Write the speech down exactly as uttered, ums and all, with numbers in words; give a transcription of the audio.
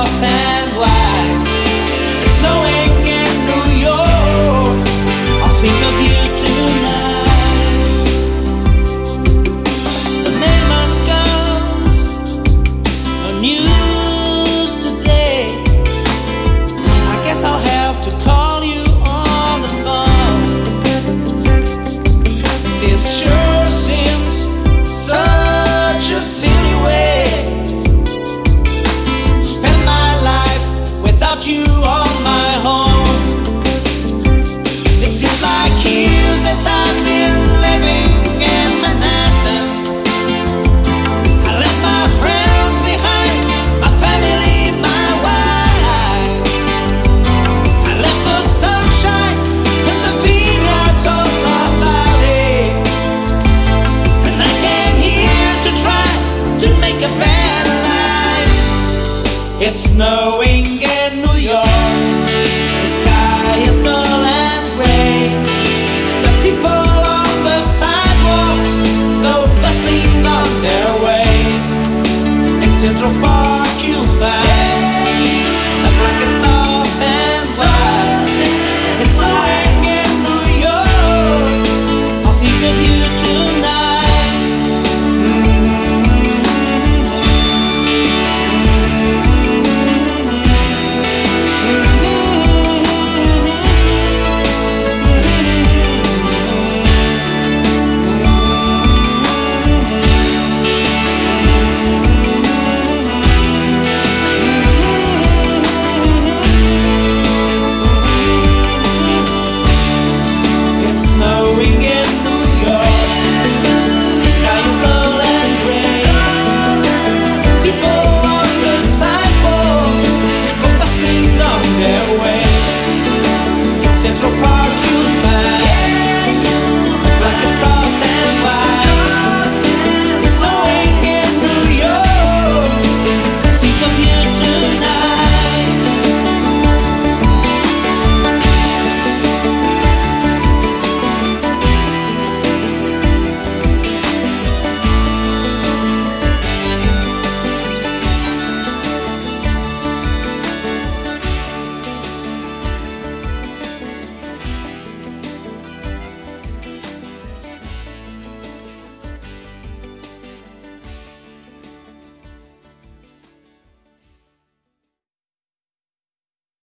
short and wide. It's snowing in New York. I'll think of you tonight. The mailman comes, no news today. I guess I'll have to call you on the phone. This sure seems such a silly way to spend my life without you on my home. It seems like years that I've been living in Manhattan. I left my friends behind, my family, my wife. I left the sunshine and the vineyards of my valley, and I came here to try to make a better life. It's snowing in New York. The sky is dull and gray. The people on the sidewalks go bustling on their way. In Central Park you find